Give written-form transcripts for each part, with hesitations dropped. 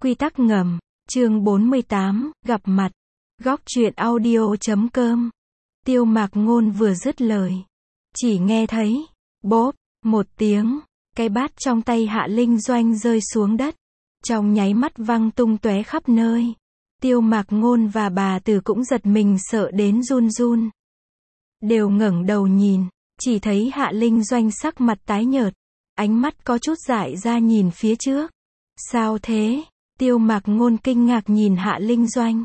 Quy tắc ngầm, chương 48, gặp mặt. Góc truyện audio.com. Tiêu Mạc Ngôn vừa dứt lời, chỉ nghe thấy bốp một tiếng, cái bát trong tay Hạ Linh Doanh rơi xuống đất, trong nháy mắt văng tung tóe khắp nơi. Tiêu Mạc Ngôn và bà Từ cũng giật mình sợ đến run run. Đều ngẩng đầu nhìn, chỉ thấy Hạ Linh Doanh sắc mặt tái nhợt, ánh mắt có chút dại ra nhìn phía trước. Sao thế? Tiêu Mạc Ngôn kinh ngạc nhìn Hạ Linh Doanh.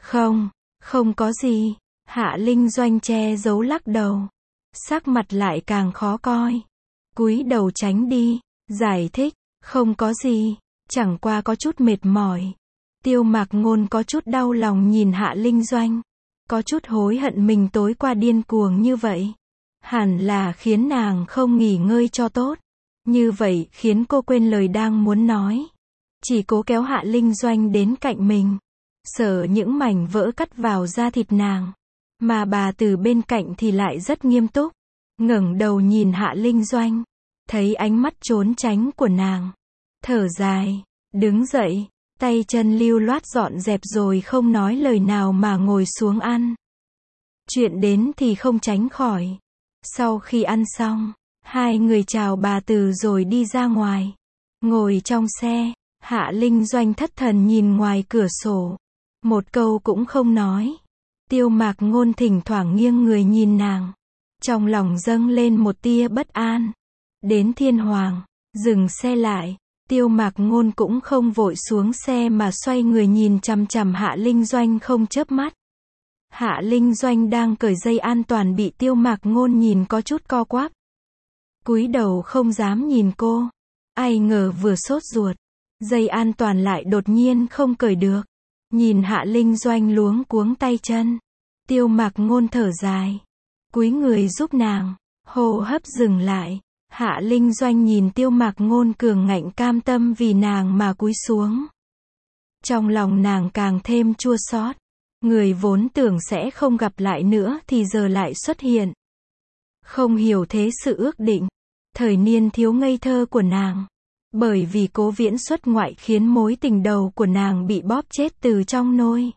Không có gì. Hạ Linh Doanh che giấu lắc đầu. Sắc mặt lại càng khó coi. Cúi đầu tránh đi, giải thích, không có gì, chẳng qua có chút mệt mỏi. Tiêu Mạc Ngôn có chút đau lòng nhìn Hạ Linh Doanh. Có chút hối hận mình tối qua điên cuồng như vậy. Hẳn là khiến nàng không nghỉ ngơi cho tốt. Như vậy khiến cô quên lời đang muốn nói. Chỉ cố kéo Hạ Linh Doanh đến cạnh mình. Sợ những mảnh vỡ cắt vào da thịt nàng. Mà bà Từ bên cạnh thì lại rất nghiêm túc. Ngẩng đầu nhìn Hạ Linh Doanh. Thấy ánh mắt trốn tránh của nàng. Thở dài. Đứng dậy. Tay chân lưu loát dọn dẹp rồi không nói lời nào mà ngồi xuống ăn. Chuyện đến thì không tránh khỏi. Sau khi ăn xong, hai người chào bà Từ rồi đi ra ngoài. Ngồi trong xe, Hạ Linh Doanh thất thần nhìn ngoài cửa sổ. Một câu cũng không nói. Tiêu Mạc Ngôn thỉnh thoảng nghiêng người nhìn nàng. Trong lòng dâng lên một tia bất an. Đến Thiên Hoàng, dừng xe lại. Tiêu Mạc Ngôn cũng không vội xuống xe mà xoay người nhìn chằm chằm Hạ Linh Doanh không chớp mắt. Hạ Linh Doanh đang cởi dây an toàn bị Tiêu Mạc Ngôn nhìn có chút co quắp. Cúi đầu không dám nhìn cô. Ai ngờ vừa sốt ruột, dây an toàn lại đột nhiên không cởi được. Nhìn Hạ Linh Doanh luống cuống tay chân. Tiêu Mạc Ngôn thở dài. Cúi người giúp nàng. Hô hấp dừng lại. Hạ Linh Doanh nhìn Tiêu Mạc Ngôn cường ngạnh cam tâm vì nàng mà cúi xuống. Trong lòng nàng càng thêm chua xót. Người vốn tưởng sẽ không gặp lại nữa thì giờ lại xuất hiện. Không hiểu thế sự ước định. Thời niên thiếu ngây thơ của nàng. Bởi vì Cố Viễn xuất ngoại khiến mối tình đầu của nàng bị bóp chết từ trong nôi.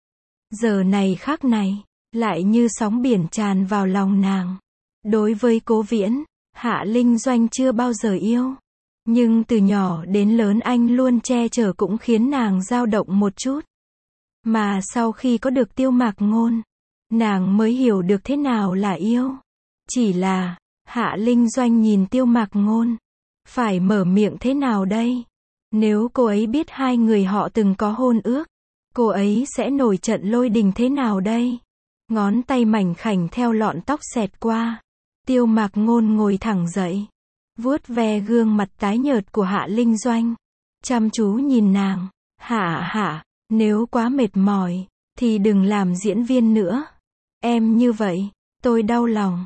Giờ này khắc này, lại như sóng biển tràn vào lòng nàng. Đối với Cố Viễn, Hạ Linh Doanh chưa bao giờ yêu. Nhưng từ nhỏ đến lớn anh luôn che chở cũng khiến nàng dao động một chút. Mà sau khi có được Tiêu Mạc Ngôn, nàng mới hiểu được thế nào là yêu. Chỉ là, Hạ Linh Doanh nhìn Tiêu Mạc Ngôn. Phải mở miệng thế nào đây? Nếu cô ấy biết hai người họ từng có hôn ước, cô ấy sẽ nổi trận lôi đình thế nào đây? Ngón tay mảnh khảnh theo lọn tóc xẹt qua. Tiêu Mạc Ngôn ngồi thẳng dậy. Vuốt ve gương mặt tái nhợt của Hạ Linh Doanh. Chăm chú nhìn nàng. Hạ, nếu quá mệt mỏi, thì đừng làm diễn viên nữa. Em như vậy, tôi đau lòng.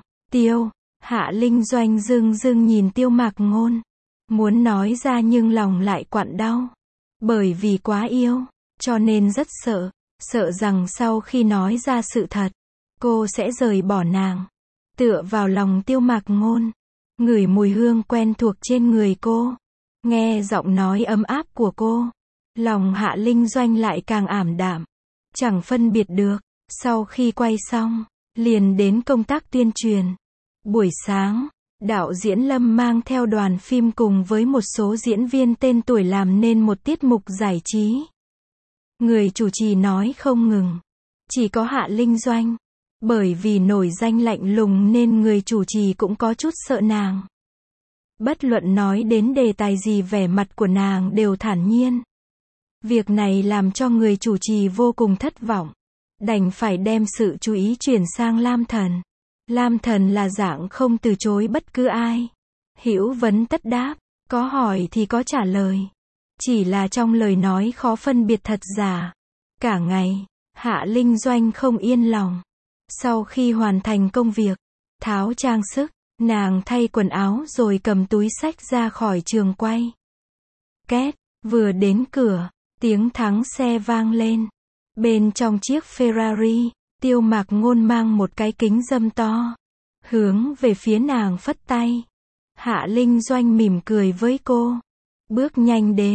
Hạ Linh Doanh dưng nhìn Tiêu Mạc Ngôn. Muốn nói ra nhưng lòng lại quặn đau. Bởi vì quá yêu, cho nên rất sợ. Sợ rằng sau khi nói ra sự thật, cô sẽ rời bỏ nàng. Tựa vào lòng Tiêu Mạc Ngôn. Ngửi mùi hương quen thuộc trên người cô. Nghe giọng nói ấm áp của cô. Lòng Hạ Linh Doanh lại càng ảm đạm. Chẳng phân biệt được. Sau khi quay xong, liền đến công tác tuyên truyền. Buổi sáng, đạo diễn Lâm mang theo đoàn phim cùng với một số diễn viên tên tuổi làm nên một tiết mục giải trí. Người chủ trì nói không ngừng. Chỉ có Hạ Linh Doanh. Bởi vì nổi danh lạnh lùng nên người chủ trì cũng có chút sợ nàng. Bất luận nói đến đề tài gì vẻ mặt của nàng đều thản nhiên. Việc này làm cho người chủ trì vô cùng thất vọng. Đành phải đem sự chú ý chuyển sang Lam Thần. Lam Thần là dạng không từ chối bất cứ ai. Hữu vấn tất đáp, có hỏi thì có trả lời. Chỉ là trong lời nói khó phân biệt thật giả. Cả ngày, Hạ Linh Doanh không yên lòng. Sau khi hoàn thành công việc, tháo trang sức, nàng thay quần áo rồi cầm túi xách ra khỏi trường quay. Két, vừa đến cửa, tiếng thắng xe vang lên. Bên trong chiếc Ferrari, Tiêu Mạc Ngôn mang một cái kính râm to. Hướng về phía nàng phất tay. Hạ Linh Doanh mỉm cười với cô. Bước nhanh đến,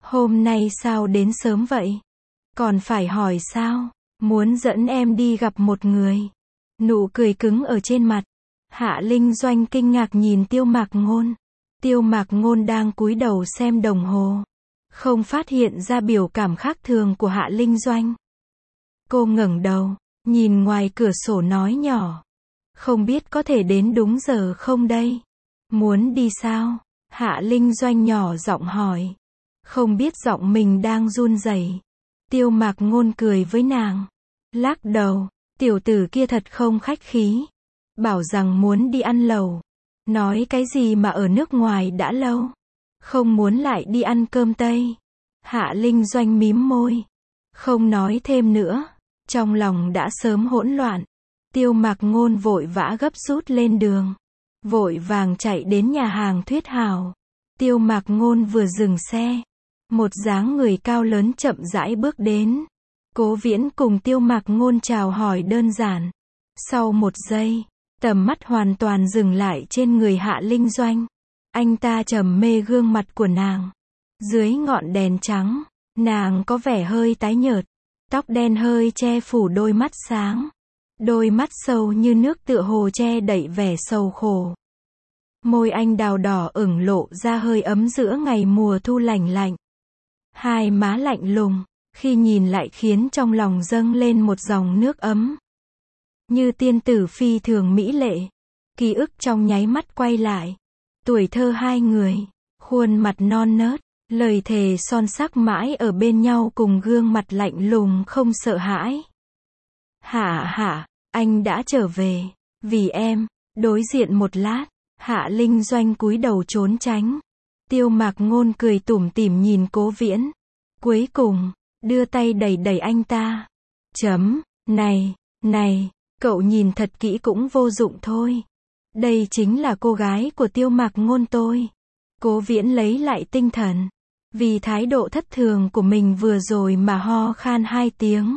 Hôm nay sao đến sớm vậy? Còn phải hỏi sao? Muốn dẫn em đi gặp một người. Nụ cười cứng ở trên mặt. Hạ Linh Doanh kinh ngạc nhìn Tiêu Mạc Ngôn. Tiêu Mạc Ngôn đang cúi đầu xem đồng hồ. Không phát hiện ra biểu cảm khác thường của Hạ Linh Doanh. Cô ngẩng đầu, nhìn ngoài cửa sổ nói nhỏ. Không biết có thể đến đúng giờ không đây? Muốn đi sao? Hạ Linh Doanh nhỏ giọng hỏi. Không biết giọng mình đang run rẩy. Tiêu Mạc Ngôn cười với nàng. Lắc đầu, tiểu tử kia thật không khách khí. Bảo rằng muốn đi ăn lẩu. Nói cái gì mà ở nước ngoài đã lâu. Không muốn lại đi ăn cơm Tây. Hạ Linh Doanh mím môi. Không nói thêm nữa. Trong lòng đã sớm hỗn loạn. Tiêu Mạc Ngôn vội vã gấp rút lên đường. Vội vàng chạy đến nhà hàng Thuyết Hào. Tiêu Mạc Ngôn vừa dừng xe. Một dáng người cao lớn chậm rãi bước đến. Cố Viễn cùng Tiêu Mạc Ngôn chào hỏi đơn giản. Sau một giây, tầm mắt hoàn toàn dừng lại trên người Hạ Linh Doanh. Anh ta trầm mê gương mặt của nàng. Dưới ngọn đèn trắng, nàng có vẻ hơi tái nhợt. Tóc đen hơi che phủ đôi mắt sáng. Đôi mắt sâu như nước tựa hồ che đậy vẻ sầu khổ. Môi anh đào đỏ ửng lộ ra hơi ấm giữa ngày mùa thu lạnh lạnh. Hai má lạnh lùng, khi nhìn lại khiến trong lòng dâng lên một dòng nước ấm. Như tiên tử phi thường mỹ lệ. Ký ức trong nháy mắt quay lại. Tuổi thơ hai người, khuôn mặt non nớt, lời thề son sắc mãi ở bên nhau cùng gương mặt lạnh lùng không sợ hãi. Hạ, anh đã trở về, vì em. Đối diện một lát, Hạ Linh Doanh cúi đầu trốn tránh. Tiêu Mạc Ngôn cười tủm tỉm nhìn Cố Viễn. Cuối cùng, đưa tay đẩy đẩy anh ta. Này, cậu nhìn thật kỹ cũng vô dụng thôi. Đây chính là cô gái của Tiêu Mạc Ngôn tôi. Cố Viễn lấy lại tinh thần. Vì thái độ thất thường của mình vừa rồi mà ho khan 2 tiếng.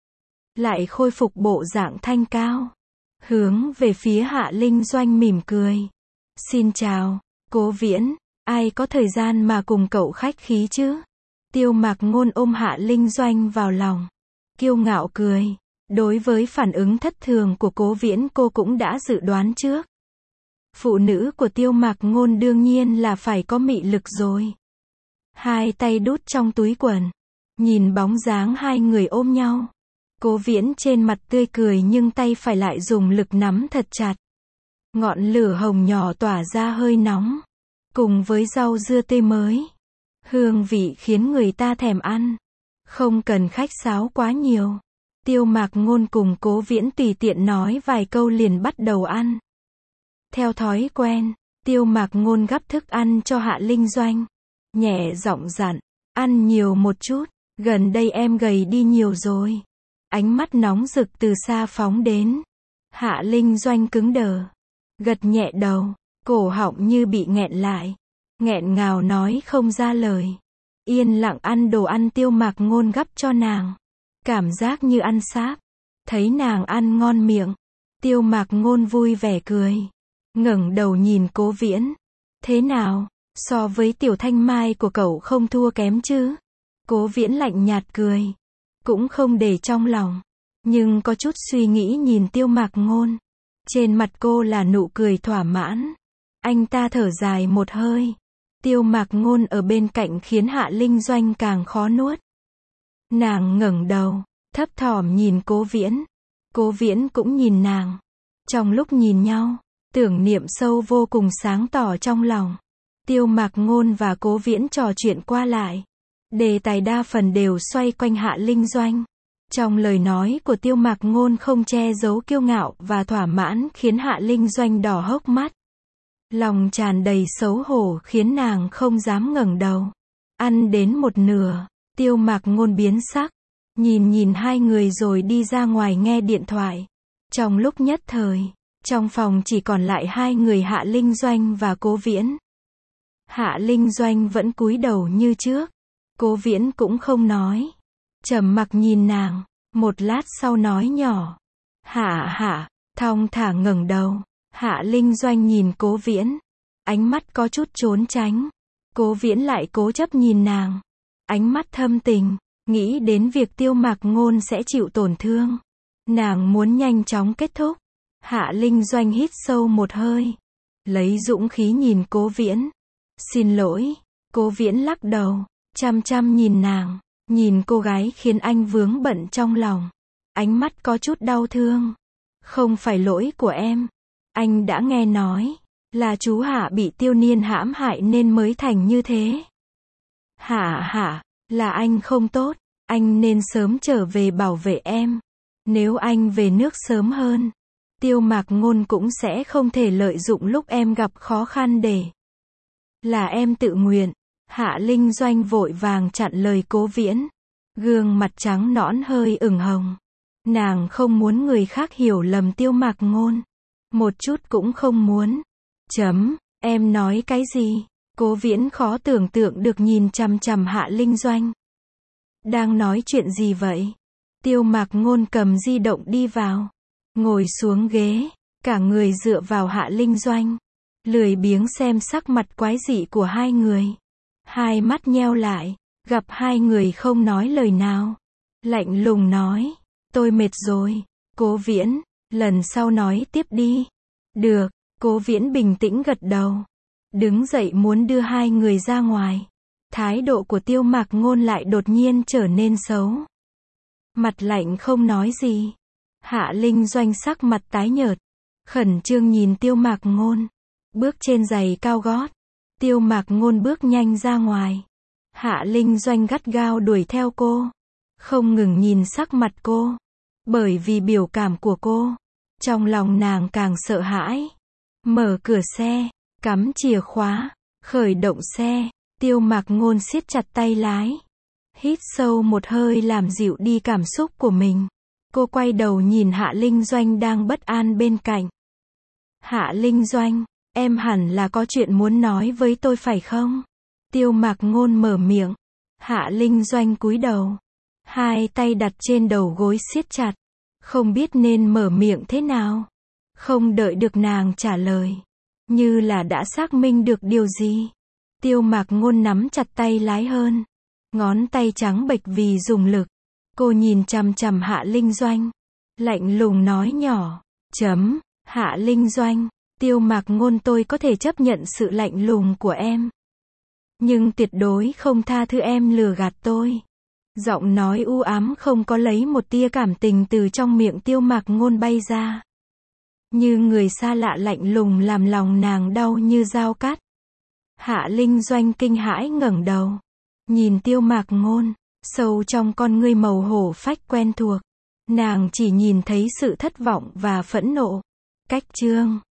Lại khôi phục bộ dạng thanh cao. Hướng về phía Hạ Linh Doanh mỉm cười. Xin chào, Cố Viễn. Ai có thời gian mà cùng cậu khách khí chứ? Tiêu Mạc Ngôn ôm Hạ Linh Doanh vào lòng. Kiêu ngạo cười. Đối với phản ứng thất thường của Cố Viễn cô cũng đã dự đoán trước. Phụ nữ của Tiêu Mạc Ngôn đương nhiên là phải có mị lực rồi. Hai tay đút trong túi quần. Nhìn bóng dáng hai người ôm nhau. Cố Viễn trên mặt tươi cười nhưng tay phải lại dùng lực nắm thật chặt. Ngọn lửa hồng nhỏ tỏa ra hơi nóng. Cùng với rau dưa tươi mới. Hương vị khiến người ta thèm ăn. Không cần khách sáo quá nhiều. Tiêu Mạc Ngôn cùng Cố Viễn tùy tiện nói vài câu liền bắt đầu ăn. Theo thói quen, Tiêu Mạc Ngôn gắp thức ăn cho Hạ Linh Doanh. Nhẹ giọng dặn, ăn nhiều một chút, gần đây em gầy đi nhiều rồi. Ánh mắt nóng rực từ xa phóng đến. Hạ Linh Doanh cứng đờ. Gật nhẹ đầu, cổ họng như bị nghẹn lại. Nghẹn ngào nói không ra lời. Yên lặng ăn đồ ăn Tiêu Mạc Ngôn gắp cho nàng. Cảm giác như ăn sáp. Thấy nàng ăn ngon miệng. Tiêu Mạc Ngôn vui vẻ cười. Ngẩng đầu nhìn Cố Viễn. Thế nào, so với Tiểu Thanh Mai của cậu không thua kém chứ? Cố Viễn lạnh nhạt cười. Cũng không để trong lòng. Nhưng có chút suy nghĩ nhìn Tiêu Mạc Ngôn. Trên mặt cô là nụ cười thỏa mãn. Anh ta thở dài một hơi. Tiêu Mạc Ngôn ở bên cạnh khiến Hạ Linh Doanh càng khó nuốt. Nàng ngẩng đầu, thấp thỏm nhìn Cố Viễn. Cố Viễn cũng nhìn nàng. Trong lúc nhìn nhau, tưởng niệm sâu vô cùng sáng tỏ trong lòng. Tiêu Mạc Ngôn và Cố Viễn trò chuyện qua lại. Đề tài đa phần đều xoay quanh Hạ Linh Doanh. Trong lời nói của Tiêu Mạc Ngôn không che giấu kiêu ngạo và thỏa mãn khiến Hạ Linh Doanh đỏ hốc mắt. Lòng tràn đầy xấu hổ khiến nàng không dám ngẩng đầu. Ăn đến một nửa, Tiêu Mạc Ngôn biến sắc. Nhìn hai người rồi đi ra ngoài nghe điện thoại. Trong lúc nhất thời, trong phòng chỉ còn lại hai người Hạ Linh Doanh và Cố Viễn. Hạ Linh Doanh vẫn cúi đầu như trước. Cố Viễn cũng không nói. Trầm mặc nhìn nàng, một lát sau nói nhỏ. Hạ, thong thả ngẩng đầu. Hạ Linh Doanh nhìn Cố Viễn. Ánh mắt có chút trốn tránh. Cố Viễn lại cố chấp nhìn nàng. ánh mắt thâm tình, nghĩ đến việc Tiêu Mạc Ngôn sẽ chịu tổn thương. Nàng muốn nhanh chóng kết thúc. Hạ Linh Doanh hít sâu một hơi. Lấy dũng khí nhìn Cố Viễn. Xin lỗi. Cố Viễn lắc đầu. Chăm chăm nhìn nàng. Nhìn cô gái khiến anh vướng bận trong lòng. Ánh mắt có chút đau thương. Không phải lỗi của em. Anh đã nghe nói. Là chú Hạ bị Tiêu Niên hãm hại nên mới thành như thế. Hạ, là anh không tốt. Anh nên sớm trở về bảo vệ em. Nếu anh về nước sớm hơn, Tiêu Mạc Ngôn cũng sẽ không thể lợi dụng lúc em gặp khó khăn để. Là em tự nguyện. Hạ Linh Doanh vội vàng chặn lời Cố Viễn. Gương mặt trắng nõn hơi ửng hồng. Nàng không muốn người khác hiểu lầm Tiêu Mạc Ngôn. Một chút cũng không muốn. Em nói cái gì? Cố Viễn khó tưởng tượng được nhìn chằm chằm Hạ Linh Doanh. Đang nói chuyện gì vậy? Tiêu Mạc Ngôn cầm di động đi vào. Ngồi xuống ghế. Cả người dựa vào Hạ Linh Doanh. Lười biếng xem sắc mặt quái dị của hai người. Hai mắt nheo lại. Gặp hai người không nói lời nào. Lạnh lùng nói. Tôi mệt rồi. Cố Viễn, lần sau nói tiếp đi. Được. Cố Viễn bình tĩnh gật đầu. Đứng dậy muốn đưa hai người ra ngoài. Thái độ của Tiêu Mạc Ngôn lại đột nhiên trở nên xấu. Mặt lạnh không nói gì. Hạ Linh Doanh sắc mặt tái nhợt. Khẩn trương nhìn Tiêu Mạc Ngôn. Bước trên giày cao gót. Tiêu Mạc Ngôn bước nhanh ra ngoài. Hạ Linh Doanh gắt gao đuổi theo cô. Không ngừng nhìn sắc mặt cô. Bởi vì biểu cảm của cô. Trong lòng nàng càng sợ hãi. Mở cửa xe. Cắm chìa khóa. Khởi động xe. Tiêu Mạc Ngôn siết chặt tay lái. Hít sâu một hơi làm dịu đi cảm xúc của mình. Cô quay đầu nhìn Hạ Linh Doanh đang bất an bên cạnh. Hạ Linh Doanh, em hẳn là có chuyện muốn nói với tôi phải không? Tiêu Mạc Ngôn mở miệng. Hạ Linh Doanh cúi đầu. Hai tay đặt trên đầu gối siết chặt. Không biết nên mở miệng thế nào. Không đợi được nàng trả lời. Như là đã xác minh được điều gì. Tiêu Mạc Ngôn nắm chặt tay lái hơn. Ngón tay trắng bệch vì dùng lực. Cô nhìn chằm chằm Hạ Linh Doanh. Lạnh lùng nói nhỏ. Hạ Linh Doanh, Tiêu Mạc Ngôn tôi có thể chấp nhận sự lạnh lùng của em. Nhưng tuyệt đối không tha thứ em lừa gạt tôi. Giọng nói u ám không có lấy một tia cảm tình từ trong miệng Tiêu Mạc Ngôn bay ra. Như người xa lạ lạnh lùng làm lòng nàng đau như dao cắt. Hạ Linh Doanh kinh hãi ngẩng đầu. Nhìn Tiêu Mạc Ngôn, sâu trong con ngươi màu hổ phách quen thuộc. Nàng chỉ nhìn thấy sự thất vọng và phẫn nộ. Cách chương